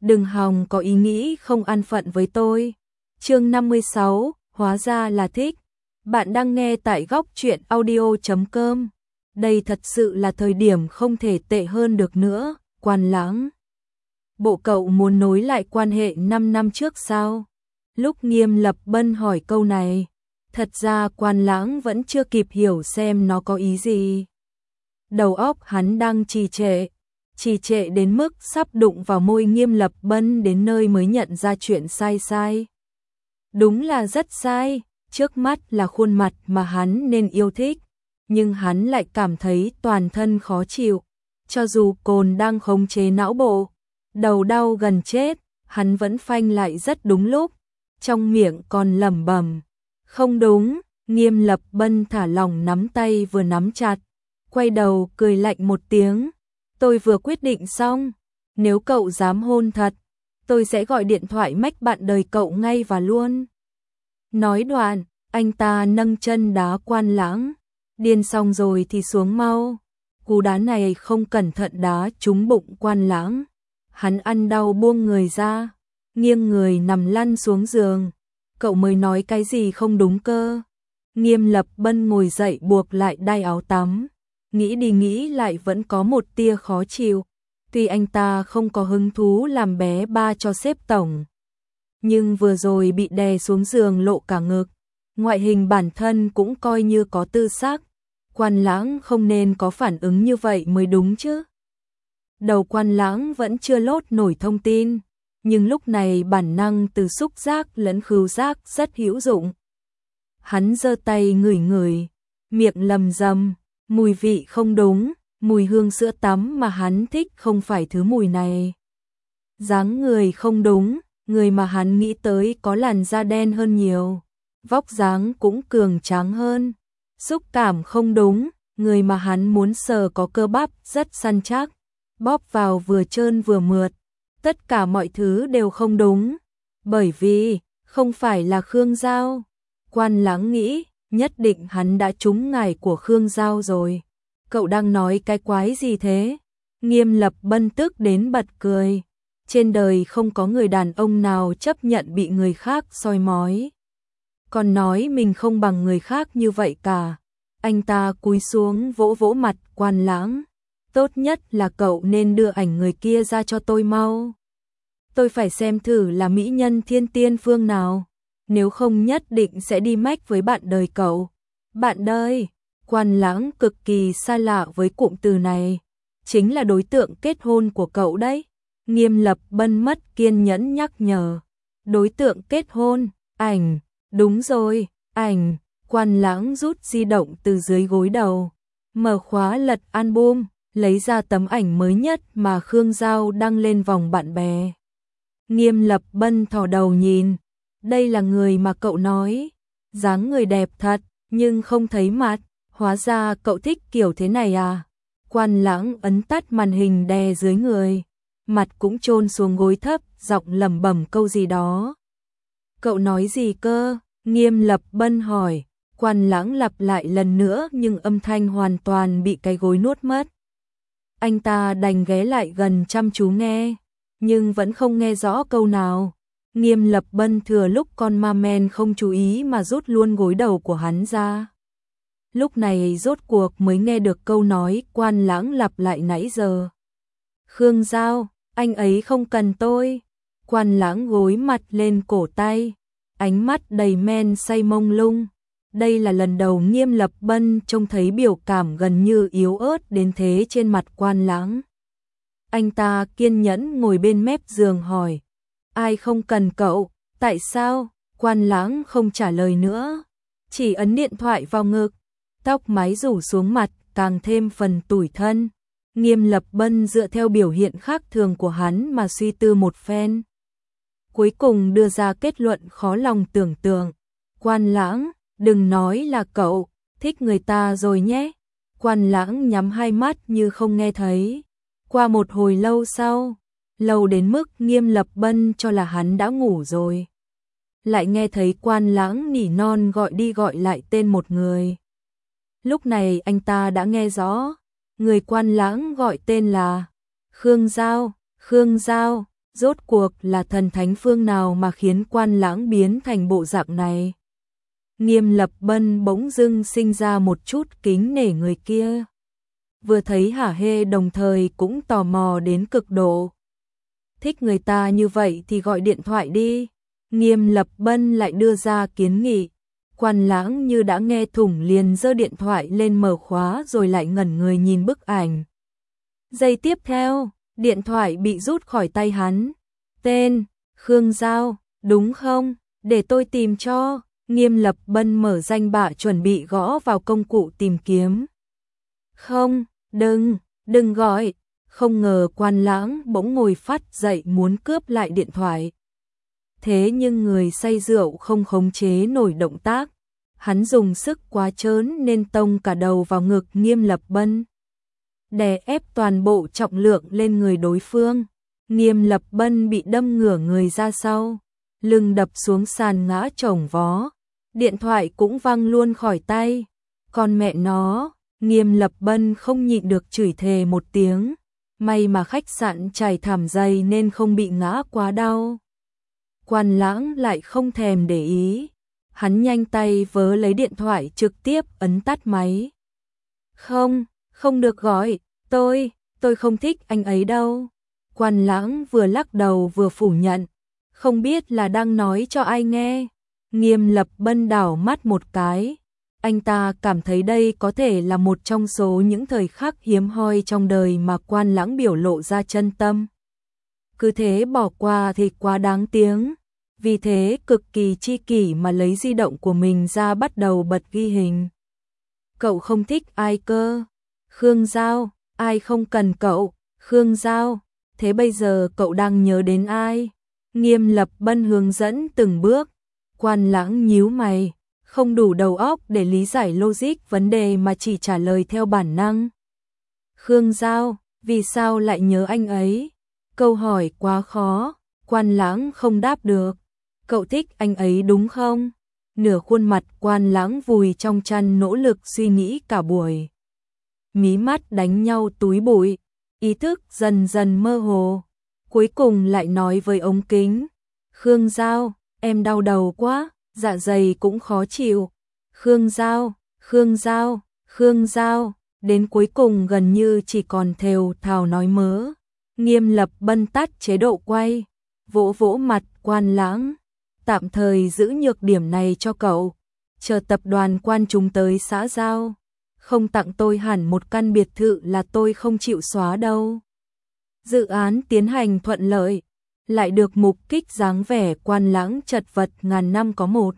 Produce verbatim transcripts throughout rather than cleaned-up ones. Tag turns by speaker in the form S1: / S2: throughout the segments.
S1: đừng hòng có ý nghĩ không an phận với tôi. Chương năm mươi sáu, hóa ra là thích. Bạn đang nghe tại góc truyện audio chấm com. Đây thật sự là thời điểm không thể tệ hơn được nữa, Quan Lãng. Bộ cậu muốn nối lại quan hệ năm năm trước sao? Lúc Nghiêm Lập Bân hỏi câu này, thật ra Quan Lãng vẫn chưa kịp hiểu xem nó có ý gì. Đầu óc hắn đang trì trệ, trì trệ đến mức sắp đụng vào môi Nghiêm Lập Bân đến nơi mới nhận ra chuyện sai sai. Đúng là rất sai, trước mắt là khuôn mặt mà hắn nên yêu thích, nhưng hắn lại cảm thấy toàn thân khó chịu. Cho dù cồn đang khống chế não bộ, đầu đau gần chết, hắn vẫn phanh lại rất đúng lúc, trong miệng còn lẩm bẩm. Không đúng, Nghiêm Lập Bân thả lỏng nắm tay vừa nắm chặt, quay đầu cười lạnh một tiếng. Tôi vừa quyết định xong, nếu cậu dám hôn thật, tôi sẽ gọi điện thoại mách bạn đời cậu ngay và luôn. Nói đoạn, anh ta nâng chân đá Quan Lãng. Điên xong rồi thì xuống mau. Cú đá này không cẩn thận đá trúng bụng Quan Lãng. Hắn ăn đau buông người ra, nghiêng người nằm lăn xuống giường. Cậu mới nói cái gì không đúng cơ? Nghiêm Lập Bân ngồi dậy buộc lại đai áo tắm. Nghĩ đi nghĩ lại vẫn có một tia khó chịu. Tuy anh ta không có hứng thú làm bé ba cho sếp tổng, nhưng vừa rồi bị đè xuống giường lộ cả ngực, ngoại hình bản thân cũng coi như có tư sắc. Quan Lãng không nên có phản ứng như vậy mới đúng chứ. Đầu Quan Lãng vẫn chưa lốt nổi thông tin, nhưng lúc này bản năng từ xúc giác lẫn khứu giác rất hữu dụng. Hắn giơ tay ngửi ngửi, miệng lầm rầm, mùi vị không đúng, mùi hương sữa tắm mà hắn thích không phải thứ mùi này. Dáng người không đúng, người mà hắn nghĩ tới có làn da đen hơn nhiều, vóc dáng cũng cường tráng hơn. Xúc cảm không đúng, người mà hắn muốn sờ có cơ bắp rất săn chắc, bóp vào vừa trơn vừa mượt. Tất cả mọi thứ đều không đúng, bởi vì không phải là Khương Giao. Quan Lãng nghĩ, nhất định hắn đã trúng ngải của Khương Giao rồi. Cậu đang nói cái quái gì thế? Nghiêm Lập Bân tức đến bật cười. Trên đời không có người đàn ông nào chấp nhận bị người khác soi mói, còn nói mình không bằng người khác như vậy cả. Anh ta cúi xuống vỗ vỗ mặt Quan Lãng. Tốt nhất là cậu nên đưa ảnh người kia ra cho tôi mau. Tôi phải xem thử là mỹ nhân thiên tiên phương nào, nếu không nhất định sẽ đi mách với bạn đời cậu. Bạn đời? Quan Lãng cực kỳ xa lạ với cụm từ này. Chính là đối tượng kết hôn của cậu đấy. Nghiêm Lập Bân mất kiên nhẫn nhắc nhở. Đối tượng kết hôn, ảnh, đúng rồi, ảnh. Quan Lãng rút di động từ dưới gối đầu, mở khóa lật album, lấy ra tấm ảnh mới nhất mà Khương Giao đăng lên vòng bạn bè. Nghiêm Lập Bân thò đầu nhìn, đây là người mà cậu nói, dáng người đẹp thật, nhưng không thấy mặt, hóa ra cậu thích kiểu thế này à? Quan Lãng ấn tắt màn hình đè dưới người, mặt cũng chôn xuống gối thấp, giọng lẩm bẩm câu gì đó. Cậu nói gì cơ? Nghiêm Lập Bân hỏi. Quan Lãng lặp lại lần nữa nhưng âm thanh hoàn toàn bị cái gối nuốt mất. Anh ta đành ghé lại gần chăm chú nghe, nhưng vẫn không nghe rõ câu nào. Nghiêm Lập Bân thừa lúc con ma men không chú ý mà rút luôn gối đầu của hắn ra. Lúc này rốt cuộc mới nghe được câu nói Quan Lãng lặp lại nãy giờ. Khương Giao, anh ấy không cần tôi. Quan Lãng gối mặt lên cổ tay, ánh mắt đầy men say mông lung. Đây là lần đầu Nghiêm Lập Bân trông thấy biểu cảm gần như yếu ớt đến thế trên mặt Quan Lãng. Anh ta kiên nhẫn ngồi bên mép giường hỏi, ai không cần cậu, tại sao? Quan Lãng không trả lời nữa, chỉ ấn điện thoại vào ngực, tóc mái rủ xuống mặt càng thêm phần tủi thân. Nghiêm Lập Bân dựa theo biểu hiện khác thường của hắn mà suy tư một phen, cuối cùng đưa ra kết luận khó lòng tưởng tượng. Quan Lãng, đừng nói là cậu thích người ta rồi nhé. Quan Lãng nhắm hai mắt như không nghe thấy. Qua một hồi lâu sau, lâu đến mức Nghiêm Lập Bân cho là hắn đã ngủ rồi, lại nghe thấy Quan Lãng nỉ non gọi đi gọi lại tên một người. Lúc này anh ta đã nghe rõ, người Quan Lãng gọi tên là Khương Giao. Khương Giao, Rốt cuộc là thần thánh phương nào mà khiến Quan Lãng biến thành bộ dạng này? Nghiêm Lập Bân bỗng dưng sinh ra một chút kính nể người kia. Vừa thấy hả hê đồng thời cũng tò mò đến cực độ. Thích người ta như vậy thì gọi điện thoại đi. Nghiêm Lập Bân lại đưa ra kiến nghị. Quan Lãng như đã nghe thủng liền giơ điện thoại lên mở khóa rồi lại ngẩn người nhìn bức ảnh. Giây tiếp theo, điện thoại bị rút khỏi tay hắn. Tên, Khương Giao, đúng không? Để tôi tìm cho. Nghiêm Lập Bân mở danh bạ chuẩn bị gõ vào công cụ tìm kiếm. Không, đừng, đừng gọi. Không ngờ Quan Lãng bỗng ngồi phắt dậy muốn cướp lại điện thoại. Thế nhưng người say rượu không khống chế nổi động tác. Hắn dùng sức quá trớn nên tông cả đầu vào ngực Nghiêm Lập Bân. Đè ép toàn bộ trọng lượng lên người đối phương. Nghiêm Lập Bân bị đâm ngửa người ra sau. Lưng đập xuống sàn ngã chồng vó. Điện thoại cũng văng luôn khỏi tay. Con mẹ nó, Nghiêm Lập Bân không nhịn được chửi thề một tiếng. May mà khách sạn trải thảm dày nên không bị ngã quá đau. Quan Lãng lại không thèm để ý. Hắn nhanh tay vớ lấy điện thoại trực tiếp ấn tắt máy. Không, không được gọi, tôi, tôi không thích anh ấy đâu. Quan Lãng vừa lắc đầu vừa phủ nhận. Không biết là đang nói cho ai nghe. Nghiêm Lập Bân đảo mắt một cái. Anh ta cảm thấy đây có thể là một trong số những thời khắc hiếm hoi trong đời mà Quan Lãng biểu lộ ra chân tâm. Cứ thế bỏ qua thì quá đáng tiếng. Vì thế cực kỳ chi kỷ mà lấy di động của mình ra bắt đầu bật ghi hình. Cậu không thích ai cơ? Khương Giao, ai không cần cậu? Khương Giao, thế bây giờ cậu đang nhớ đến ai? Nghiêm Lập Bân hướng dẫn từng bước. Quan Lãng nhíu mày, không đủ đầu óc để lý giải logic vấn đề mà chỉ trả lời theo bản năng. Khương Giao, vì sao lại nhớ anh ấy? Câu hỏi quá khó, Quan Lãng không đáp được. Cậu thích anh ấy đúng không? Nửa khuôn mặt Quan Lãng vùi trong chăn nỗ lực suy nghĩ cả buổi. Mí mắt đánh nhau túi bụi, ý thức dần dần mơ hồ. Cuối cùng lại nói với ống kính. Khương Giao, em đau đầu quá, dạ dày cũng khó chịu. Khương Giao, Khương Giao, Khương Giao, đến cuối cùng gần như chỉ còn thều thào nói mớ. Nghiêm Lập Bân tắt chế độ quay, vỗ vỗ mặt Quan Lãng. Tạm thời giữ nhược điểm này cho cậu, chờ tập đoàn Quan chúng tới xã giao. Không tặng tôi hẳn một căn biệt thự là tôi không chịu xóa đâu. Dự án tiến hành thuận lợi, lại được mục kích dáng vẻ Quan Lãng chật vật ngàn năm có một.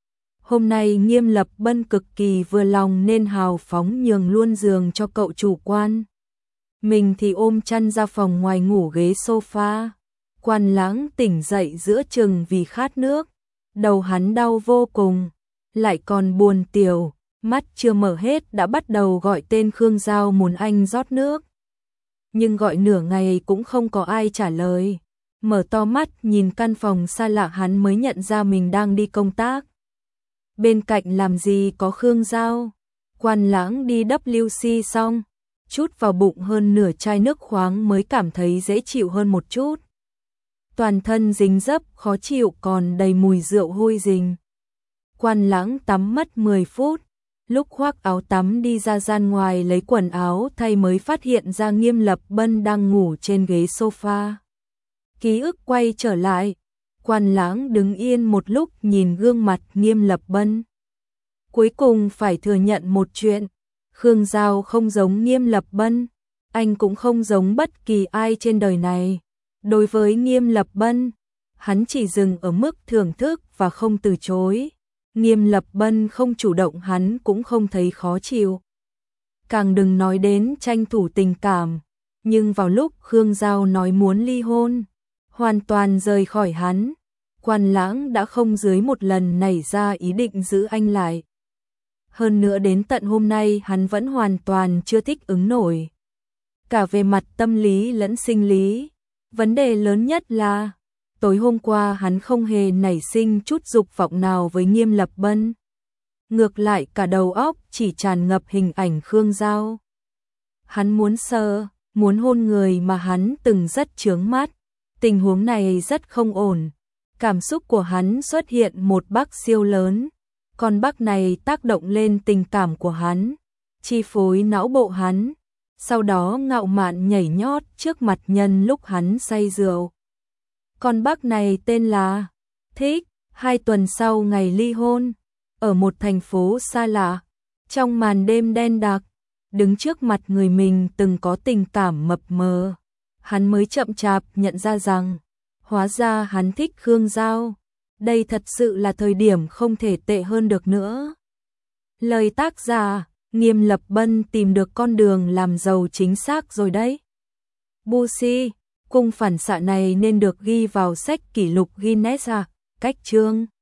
S1: Hôm nay Nghiêm Lập Bân cực kỳ vừa lòng nên hào phóng nhường luôn giường cho cậu chủ Quan. Mình thì ôm chăn ra phòng ngoài ngủ ghế sofa. Quan Lãng tỉnh dậy giữa chừng vì khát nước, đầu hắn đau vô cùng, lại còn buồn tiểu, mắt chưa mở hết đã bắt đầu gọi tên Khương Giao muốn anh rót nước. Nhưng gọi nửa ngày cũng không có ai trả lời. Mở to mắt nhìn căn phòng xa lạ hắn mới nhận ra mình đang đi công tác. Bên cạnh làm gì có Khương Giao. Quan Lãng đi W C xong, chút vào bụng hơn nửa chai nước khoáng mới cảm thấy dễ chịu hơn một chút. Toàn thân dính dấp khó chịu còn đầy mùi rượu hôi rình. Quan Lãng tắm mất mười phút, lúc khoác áo tắm đi ra gian ngoài lấy quần áo thay mới phát hiện ra Nghiêm Lập Bân đang ngủ trên ghế sofa. Ký ức quay trở lại, Quan Lãng đứng yên một lúc nhìn gương mặt Nghiêm Lập Bân. Cuối cùng phải thừa nhận một chuyện, Khương Giao không giống Nghiêm Lập Bân, anh cũng không giống bất kỳ ai trên đời này. Đối với Nghiêm Lập Bân, hắn chỉ dừng ở mức thưởng thức và không từ chối. Nghiêm Lập Bân không chủ động hắn cũng không thấy khó chịu. Càng đừng nói đến tranh thủ tình cảm. Nhưng vào lúc Khương Giao nói muốn ly hôn, hoàn toàn rời khỏi hắn, Quan Lãng đã không dưới một lần nảy ra ý định giữ anh lại. Hơn nữa đến tận hôm nay hắn vẫn hoàn toàn chưa thích ứng nổi. Cả về mặt tâm lý lẫn sinh lý. Vấn đề lớn nhất là, tối hôm qua hắn không hề nảy sinh chút dục vọng nào với Nghiêm Lập Bân. Ngược lại cả đầu óc chỉ tràn ngập hình ảnh Khương Giao. Hắn muốn sờ, muốn hôn người mà hắn từng rất chướng mắt. Tình huống này rất không ổn. Cảm xúc của hắn xuất hiện một bug siêu lớn. Con bug này tác động lên tình cảm của hắn, chi phối não bộ hắn, sau đó ngạo mạn nhảy nhót trước mặt nhân lúc hắn say rượu. Con bug này tên là Thích. Hai tuần sau ngày ly hôn, ở một thành phố xa lạ, trong màn đêm đen đặc, đứng trước mặt người mình từng có tình cảm mập mờ, hắn mới chậm chạp nhận ra rằng, hóa ra hắn thích Khương Giao. Đây thật sự là thời điểm không thể tệ hơn được nữa. Lời tác giả, Nghiêm Lập Bân tìm được con đường làm giàu chính xác rồi đấy. Bushi, cung phản xạ này nên được ghi vào sách kỷ lục Guinness à, cách chương.